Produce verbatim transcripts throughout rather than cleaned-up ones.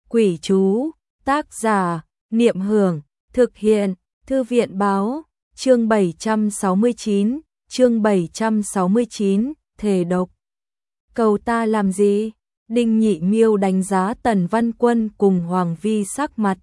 Quỷ chú, tác giả, Niệm Hưởng, thực hiện, Thư viện báo, chương bảy trăm sáu mươi chín, chương bảy trăm sáu mươi chín, thề độc. Cầu ta làm gì? Đinh Nhị Miêu đánh giá Tần Văn Quân cùng Hoàng Vi sắc mặt.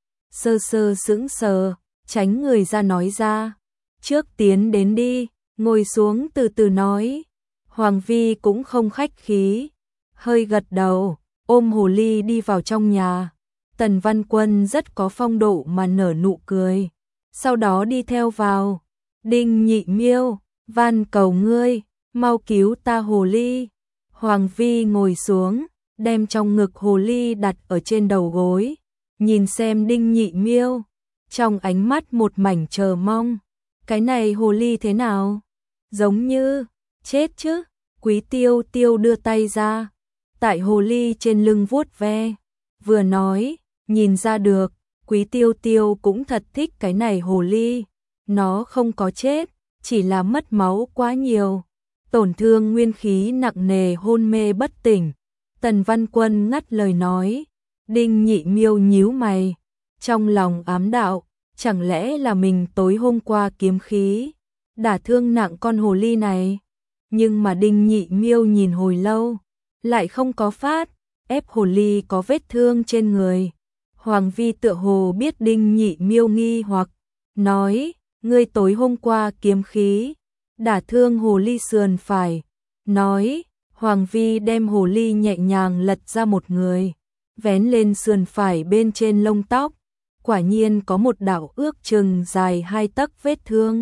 Sơ sơ sững sờ, tránh người ra nói ra. Trước tiến đến đi, ngồi xuống từ từ nói. Hoàng Vi cũng không khách khí, hơi gật đầu, ôm hồ ly đi vào trong nhà. Tần Văn Quân rất có phong độ mà nở nụ cười, sau đó đi theo vào. Đinh Nhị Miêu, van cầu ngươi, mau cứu ta hồ ly. Hoàng Vi ngồi xuống, đem trong ngực hồ ly đặt ở trên đầu gối, nhìn xem Đinh Nhị Miêu, trong ánh mắt một mảnh chờ mong. Cái này hồ ly thế nào? Giống như chết chứ? Quý Tiêu Tiêu đưa tay ra, tại hồ ly trên lưng vuốt ve, vừa nói, nhìn ra được, Quý Tiêu Tiêu cũng thật thích cái này hồ ly. Nó không có chết, chỉ là mất máu quá nhiều, tổn thương nguyên khí nặng nề, hôn mê bất tỉnh. Tần Văn Quân ngắt lời nói. Đinh Nhị Miêu nhíu mày, trong lòng ám đạo, chẳng lẽ là mình tối hôm qua kiếm khí đả thương nặng con hồ ly này? Nhưng mà Đinh Nhị Miêu nhìn hồi lâu, lại không có phát ép hồ ly có vết thương trên người. Hoàng Vi tựa hồ biết Đinh Nhị Miêu nghi hoặc, nói, ngươi tối hôm qua kiếm khí đả thương hồ ly sườn phải. Nói, Hoàng Vi đem hồ ly nhẹ nhàng lật ra một người, vén lên sườn phải bên trên lông tóc, quả nhiên có một đạo ước chừng dài hai tấc vết thương.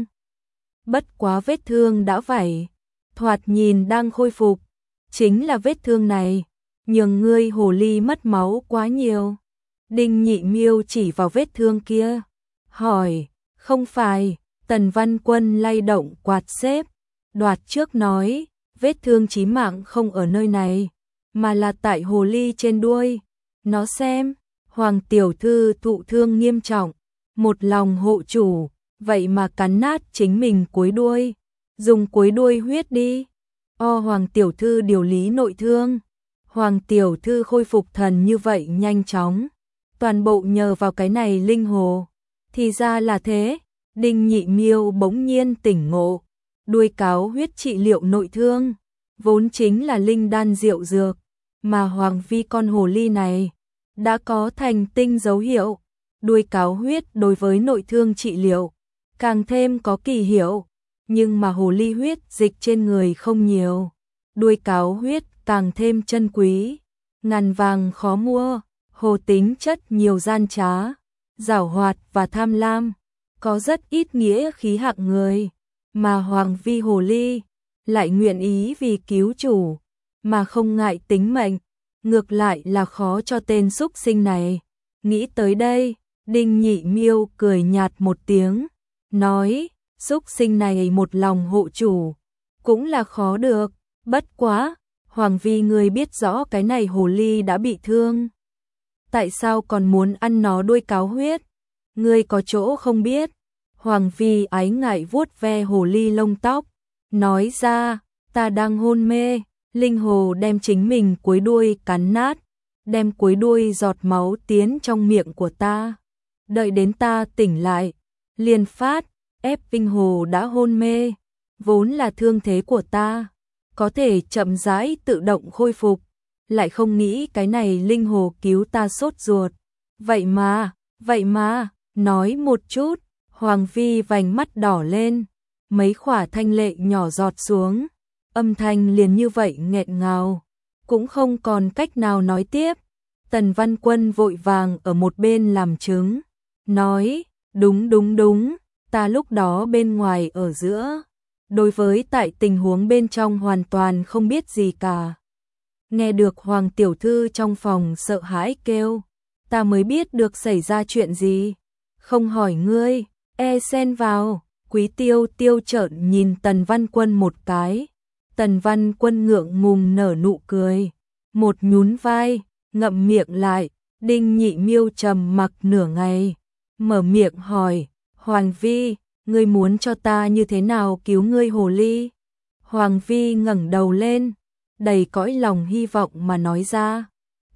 Bất quá vết thương đã vảy, thoạt nhìn đang khôi phục, chính là vết thương này nhường ngươi hồ ly mất máu quá nhiều. Đinh Nhị Miêu chỉ vào vết thương kia, hỏi, không phải? Tần Văn Quân lay động quạt xếp, đoạt trước nói, vết thương chí mạng không ở nơi này, mà là tại hồ ly trên đuôi. Nó xem, Hoàng tiểu thư thụ thương nghiêm trọng, một lòng hộ chủ, vậy mà cắn nát chính mình cuối đuôi, dùng cuối đuôi huyết đi. O, Hoàng tiểu thư điều lý nội thương, Hoàng tiểu thư khôi phục thần như vậy nhanh chóng, toàn bộ nhờ vào cái này linh hồ. Thì ra là thế. Đinh Nhị Miêu bỗng nhiên tỉnh ngộ, đuôi cáo huyết trị liệu nội thương, vốn chính là linh đan diệu dược, mà Hoàng Vi con hồ ly này đã có thành tinh dấu hiệu. Đuôi cáo huyết đối với nội thương trị liệu càng thêm có kỳ hiệu, nhưng mà hồ ly huyết dịch trên người không nhiều, đuôi cáo huyết càng thêm chân quý, ngàn vàng khó mua. Hồ tính chất nhiều gian trá, giảo hoạt và tham lam, có rất ít nghĩa khí hạng người, mà Hoàng Vi hồ ly lại nguyện ý vì cứu chủ mà không ngại tính mệnh, ngược lại là khó cho tên súc sinh này. Nghĩ tới đây, Đinh Nhị Miêu cười nhạt một tiếng, nói, súc sinh này một lòng hộ chủ cũng là khó được. Bất quá, Hoàng Vi ngươi biết rõ cái này hồ ly đã bị thương, tại sao còn muốn ăn nó đuôi cáo huyết? Ngươi có chỗ không biết. Hoàng Vi ái ngại vuốt ve hồ ly lông tóc, nói ra, ta đang hôn mê, linh hồ đem chính mình cuối đuôi cắn nát, đem cuối đuôi giọt máu tiến trong miệng của ta. Đợi đến ta tỉnh lại, liền phát ép linh hồ đã hôn mê, vốn là thương thế của ta, có thể chậm rãi tự động khôi phục, lại không nghĩ cái này linh hồ cứu ta sốt ruột. Vậy mà, vậy mà, nói một chút. Hoàng Vi vành mắt đỏ lên, mấy khỏa thanh lệ nhỏ giọt xuống, âm thanh liền như vậy nghẹn ngào, cũng không còn cách nào nói tiếp. Tần Văn Quân vội vàng ở một bên làm chứng, nói, đúng đúng đúng, ta lúc đó bên ngoài ở giữa, đối với tại tình huống bên trong hoàn toàn không biết gì cả. Nghe được Hoàng tiểu thư trong phòng sợ hãi kêu, ta mới biết được xảy ra chuyện gì, không hỏi ngươi. E xen vào. Quý Tiêu Tiêu trợn nhìn Tần Văn Quân một cái, Tần Văn Quân ngượng ngùng nở nụ cười, một nhún vai, ngậm miệng lại. Đinh Nhị Miêu trầm mặc nửa ngày, mở miệng hỏi, Hoàng Vi, ngươi muốn cho ta như thế nào cứu ngươi hồ ly? Hoàng Vi ngẩng đầu lên, đầy cõi lòng hy vọng mà nói ra,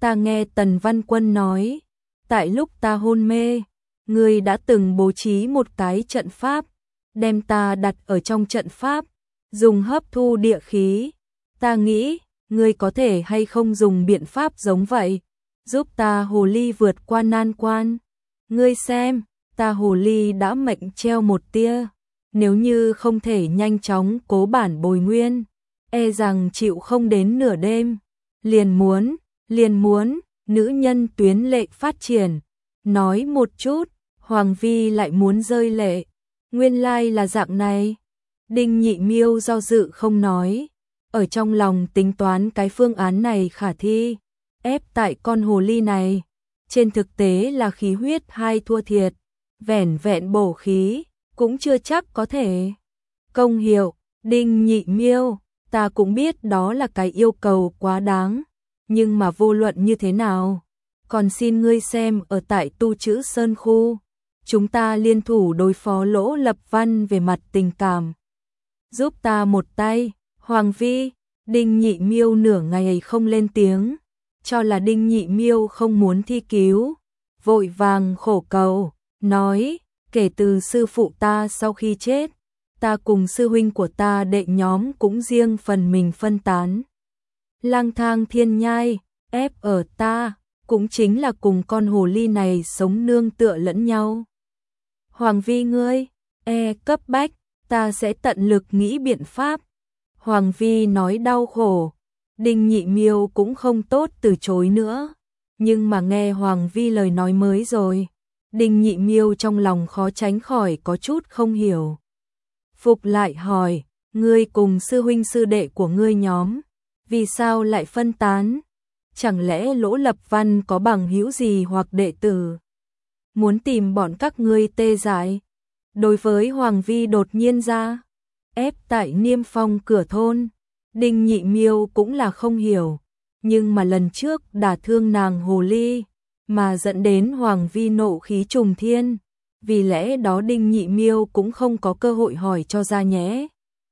Ta nghe Tần Văn Quân nói, tại lúc ta hôn mê, ngươi đã từng bố trí một cái trận pháp, đem ta đặt ở trong trận pháp, dùng hấp thu địa khí. Ta nghĩ, ngươi có thể hay không dùng biện pháp giống vậy, giúp ta hồ ly vượt qua nan quan. Ngươi xem, ta hồ ly đã mệnh treo một tia, nếu như không thể nhanh chóng cố bản bồi nguyên, e rằng chịu không đến nửa đêm. Liền muốn, liền muốn, nữ nhân tuyến lệ phát triển. Nói một chút, Hoàng Vi lại muốn rơi lệ. Nguyên lai là dạng này. Đinh Nhị Miêu do dự không nói, ở trong lòng tính toán cái phương án này khả thi, ép tại con hồ ly này. Trên thực tế là khí huyết hai thua thiệt, vẻn vẹn bổ khí, cũng chưa chắc có thể. Công hiệu, Đinh Nhị Miêu, ta cũng biết đó là cái yêu cầu quá đáng, nhưng mà vô luận như thế nào, còn xin ngươi xem ở tại Tu Chữ Sơn khu, chúng ta liên thủ đối phó Lỗ Lập Văn về mặt tình cảm. Giúp ta một tay, Hoàng Vi. Đinh Nhị Miêu nửa ngày không lên tiếng, cho là Đinh Nhị Miêu không muốn thi cứu, vội vàng khổ cầu, nói, kể từ sư phụ ta sau khi chết, ta cùng sư huynh của ta đệ nhóm cũng riêng phần mình phân tán. Lang thang thiên nhai, ép ở ta, cũng chính là cùng con hồ ly này sống nương tựa lẫn nhau. Hoàng Vi ngươi, e cấp bách, ta sẽ tận lực nghĩ biện pháp. Hoàng Vi nói đau khổ, Đinh Nhị Miêu cũng không tốt từ chối nữa, nhưng mà nghe Hoàng Vi lời nói mới rồi, Đinh Nhị Miêu trong lòng khó tránh khỏi có chút không hiểu. Phục lại hỏi, ngươi cùng sư huynh sư đệ của ngươi nhóm, vì sao lại phân tán? Chẳng lẽ Lỗ Lập Văn có bằng hữu gì hoặc đệ tử muốn tìm bọn các ngươi tê dại? Đối với Hoàng Vi đột nhiên ra ép tại Niêm Phong cửa thôn, Đinh Nhị Miêu cũng là không hiểu, nhưng mà lần trước đả thương nàng hồ ly, mà dẫn đến Hoàng Vi nộ khí trùng thiên, vì lẽ đó Đinh Nhị Miêu cũng không có cơ hội hỏi cho ra nhé.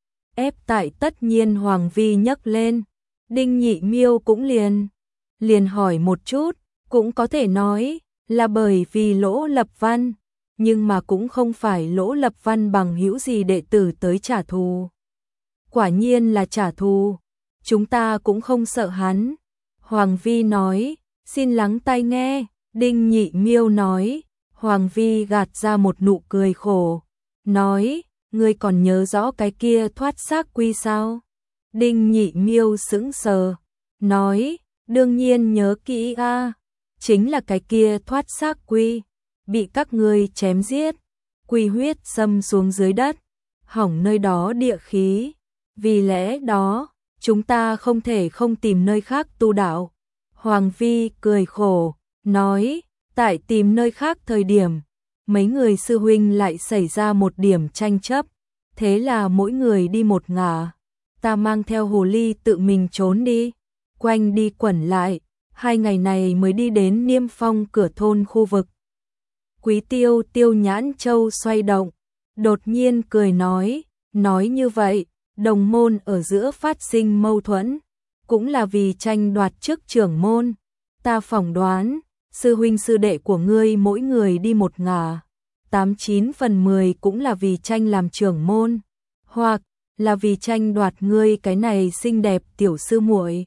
Ép tại tất nhiên Hoàng Vi nhấc lên, Đinh Nhị Miêu cũng liền, liền hỏi một chút, cũng có thể nói là bởi vì Lỗ Lập Văn, nhưng mà cũng không phải Lỗ Lập Văn bằng hữu gì đệ tử tới trả thù. Quả nhiên là trả thù, chúng ta cũng không sợ hắn. Hoàng Vi nói, xin lắng tai nghe. Đinh Nhị Miêu nói, Hoàng Vi gạt ra một nụ cười khổ, nói, ngươi còn nhớ rõ cái kia thoát xác quy sao? Đinh Nhị Miêu sững sờ, nói, đương nhiên nhớ kỹ a, chính là cái kia thoát xác quy, bị các ngươi chém giết, quy huyết xâm xuống dưới đất, hỏng nơi đó địa khí, vì lẽ đó, chúng ta không thể không tìm nơi khác tu đạo. Hoàng Vi cười khổ, nói, tại tìm nơi khác thời điểm, mấy người sư huynh lại xảy ra một điểm tranh chấp, thế là mỗi người đi một ngả, ta mang theo hồ ly tự mình trốn đi, quanh đi quẩn lại, hai ngày này mới đi đến Niêm Phong cửa thôn khu vực. Quý Tiêu Tiêu nhãn châu xoay động, đột nhiên cười nói, nói như vậy, đồng môn ở giữa phát sinh mâu thuẫn, cũng là vì tranh đoạt chức trưởng môn, ta phỏng đoán, sư huynh sư đệ của ngươi mỗi người đi một ngả, tám chín phần mười cũng là vì tranh làm trưởng môn, hoặc là vì tranh đoạt ngươi cái này xinh đẹp tiểu sư muội.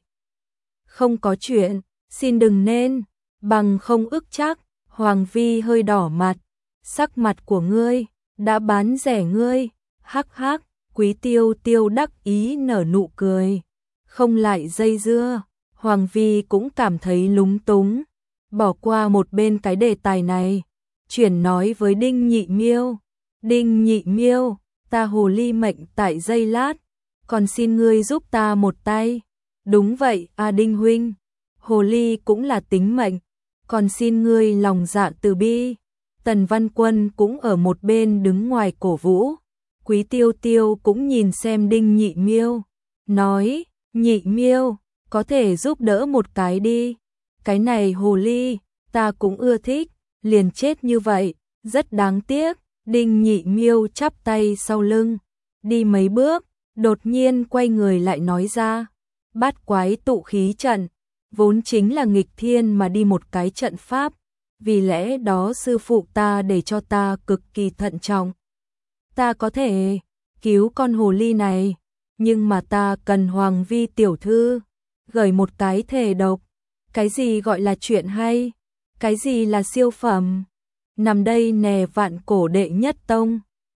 Không có chuyện, xin đừng nên, bằng không ức chắc. Hoàng Vi hơi đỏ mặt, sắc mặt của ngươi, đã bán rẻ ngươi, hắc hắc, Quý Tiêu Tiêu đắc ý nở nụ cười, không lại dây dưa, Hoàng Vi cũng cảm thấy lúng túng, bỏ qua một bên cái đề tài này, chuyển nói với Đinh Nhị Miêu, Đinh Nhị Miêu, ta hồ ly mệnh tại giây lát, còn xin ngươi giúp ta một tay. Đúng vậy, a Đinh huynh, hồ ly cũng là tính mệnh, còn xin ngươi lòng dạ từ bi. Tần Văn Quân cũng ở một bên đứng ngoài cổ vũ. Quý Tiêu Tiêu cũng nhìn xem Đinh Nhị Miêu, nói, Nhị Miêu, có thể giúp đỡ một cái đi. Cái này hồ ly, ta cũng ưa thích, liền chết như vậy, rất đáng tiếc. Đinh Nhị Miêu chắp tay sau lưng, đi mấy bước, đột nhiên quay người lại nói ra, bát quái tụ khí trận, vốn chính là nghịch thiên mà đi một cái trận pháp, vì lẽ đó sư phụ ta để cho ta cực kỳ thận trọng. Ta có thể cứu con hồ ly này, nhưng mà ta cần Hoàng Vi tiểu thư gửi một cái thể độc. Cái gì gọi là chuyện hay? Cái gì là siêu phẩm? Nằm đây nè vạn cổ đệ nhất tông.